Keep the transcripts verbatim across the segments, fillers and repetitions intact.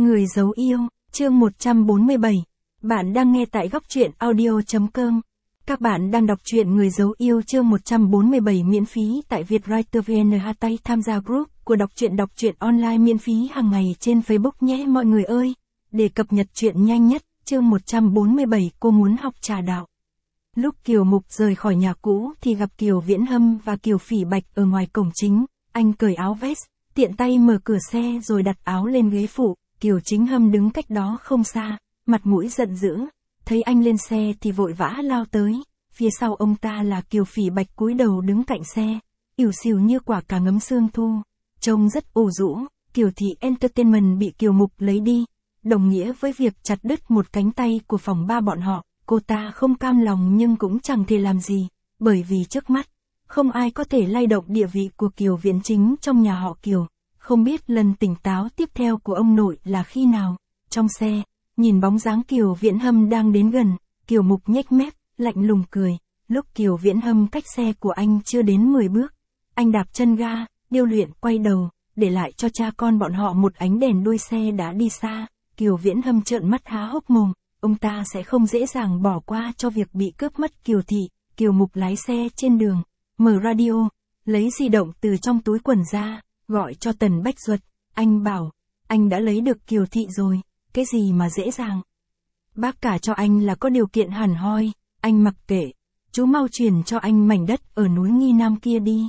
Người giấu yêu, chương một trăm bốn mươi bảy. Bạn đang nghe tại góc truyện audio chấm com. Các bạn đang đọc truyện Người giấu yêu chương một trăm bốn mươi bảy miễn phí tại Vietwriter vê en. Hãy tham gia group của đọc truyện đọc truyện online miễn phí hàng ngày trên Facebook nhé mọi người ơi. Để cập nhật truyện nhanh nhất, chương một trăm bốn mươi bảy cô muốn học trà đạo. Lúc Kiều Mục rời khỏi nhà cũ thì gặp Kiều Viễn Hâm và Kiều Phỉ Bạch ở ngoài cổng chính. Anh cởi áo vest, tiện tay mở cửa xe rồi đặt áo lên ghế phụ. Kiều Chính Hâm đứng cách đó không xa, mặt mũi giận dữ, thấy anh lên xe thì vội vã lao tới, phía sau ông ta là Kiều Phỉ Bạch cúi đầu đứng cạnh xe, ỉu xìu như quả cà ngấm sương thu, trông rất ủ rũ. Kiều Thị Entertainment bị Kiều Mục lấy đi, đồng nghĩa với việc chặt đứt một cánh tay của phòng ba bọn họ. Cô ta không cam lòng nhưng cũng chẳng thể làm gì, bởi vì trước mắt, không ai có thể lay động địa vị của Kiều Viễn Chính trong nhà họ Kiều. Không biết lần tỉnh táo tiếp theo của ông nội là khi nào. Trong xe, nhìn bóng dáng Kiều Viễn Hâm đang đến gần, Kiều Mục nhếch mép, lạnh lùng cười. Lúc Kiều Viễn Hâm cách xe của anh chưa đến mười bước, anh đạp chân ga, điêu luyện quay đầu, để lại cho cha con bọn họ một ánh đèn đuôi xe đã đi xa. Kiều Viễn Hâm trợn mắt há hốc mồm, ông ta sẽ không dễ dàng bỏ qua cho việc bị cướp mất Kiều Thị. Kiều Mục lái xe trên đường, mở radio, lấy di động từ trong túi quần ra, gọi cho Tần Bách Duật. Anh bảo, anh đã lấy được Kiều Thị rồi, cái gì mà dễ dàng. Bác cả cho anh là có điều kiện hẳn hoi, anh mặc kệ, chú mau truyền cho anh mảnh đất ở núi Nghi Nam kia đi.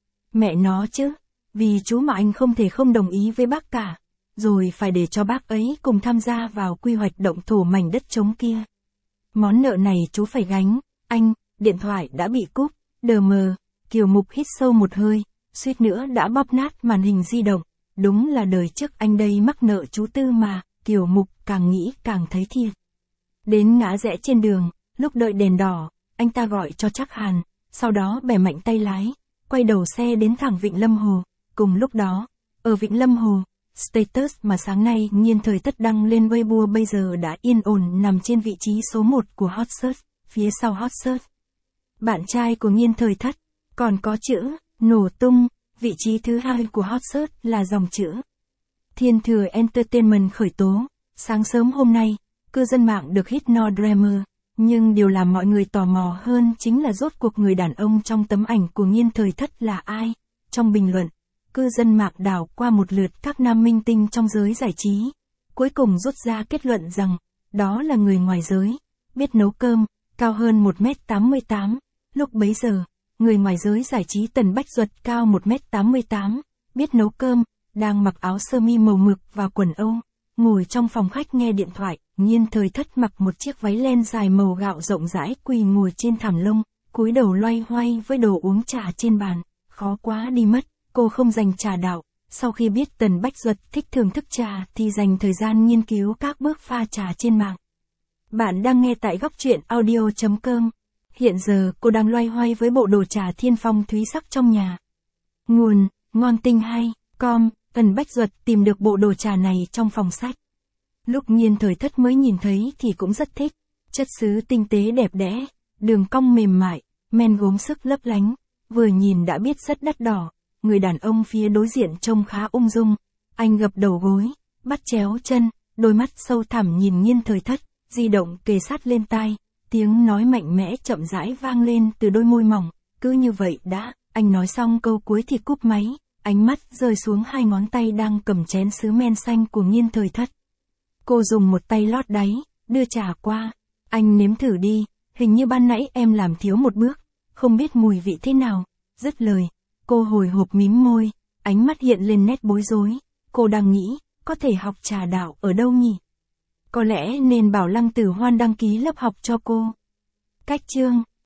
Mẹ nó chứ, vì chú mà anh không thể không đồng ý với bác cả, rồi phải để cho bác ấy cùng tham gia vào quy hoạch động thổ mảnh đất trống kia. Món nợ này chú phải gánh. Anh, điện thoại đã bị cúp, đờ mờ. Kiều Mục hít sâu một hơi, suýt nữa đã bóp nát màn hình di động. Đúng là đời trước anh đây mắc nợ chú Tư mà. Kiều Mục càng nghĩ càng thấy thiệt. Đến ngã rẽ trên đường, lúc đợi đèn đỏ, anh ta gọi cho Trác Hàn, sau đó bẻ mạnh tay lái, quay đầu xe đến thẳng Vịnh Lâm Hồ. Cùng lúc đó, ở Vịnh Lâm Hồ, status mà sáng nay Nhiên Thời Thất đăng lên Weibo bây giờ đã yên ổn nằm trên vị trí số một của Hot Search, phía sau Hot Search. Bạn trai của Nhiên Thời Thất, còn có chữ nổ tung, vị trí thứ hai của Hot Search là dòng chữ Thiên Thừa Entertainment khởi tố. Sáng sớm hôm nay, cư dân mạng được hit no drama, nhưng điều làm mọi người tò mò hơn chính là rốt cuộc người đàn ông trong tấm ảnh của Nhiên Thời Thất là ai. Trong bình luận, cư dân mạng đảo qua một lượt các nam minh tinh trong giới giải trí, cuối cùng rút ra kết luận rằng, đó là người ngoài giới, biết nấu cơm, cao hơn một mét tám mươi tám. Lúc bấy giờ, người ngoài giới giải trí Tần Bách Duật cao một mét tám mươi tám, biết nấu cơm, đang mặc áo sơ mi màu mực và quần âu, ngồi trong phòng khách nghe điện thoại. Nhiên Thời Thất mặc một chiếc váy len dài màu gạo rộng rãi quỳ ngồi trên thảm lông, cúi đầu loay hoay với đồ uống trà trên bàn, khó quá đi mất. Cô không dành trà đạo, sau khi biết Tần Bách Duật thích thưởng thức trà thì dành thời gian nghiên cứu các bước pha trà trên mạng. Bạn đang nghe tại góc truyện audio chấm com. Hiện giờ cô đang loay hoay với bộ đồ trà thiên phong thúy sắc trong nhà. Nguồn, ngon tinh hay, com, Tần Bách Duật tìm được bộ đồ trà này trong phòng sách. Lúc Nhiên Thời Thất mới nhìn thấy thì cũng rất thích, chất sứ tinh tế đẹp đẽ, đường cong mềm mại, men gốm sức lấp lánh, vừa nhìn đã biết rất đắt đỏ. Người đàn ông phía đối diện trông khá ung dung, anh gập đầu gối, bắt chéo chân, đôi mắt sâu thẳm nhìn Nhiên Thời Thất, di động kề sát lên tai, tiếng nói mạnh mẽ chậm rãi vang lên từ đôi môi mỏng. Cứ như vậy đã, anh nói xong câu cuối thì cúp máy, ánh mắt rơi xuống hai ngón tay đang cầm chén sứ men xanh của Nhiên Thời Thất. Cô dùng một tay lót đáy, đưa trà qua, anh nếm thử đi, hình như ban nãy em làm thiếu một bước, không biết mùi vị thế nào. Dứt lời, cô hồi hộp mím môi, ánh mắt hiện lên nét bối rối. Cô đang nghĩ, có thể học trà đạo ở đâu nhỉ? Có lẽ nên bảo Lăng Tử Hoan đăng ký lớp học cho cô. Cách chương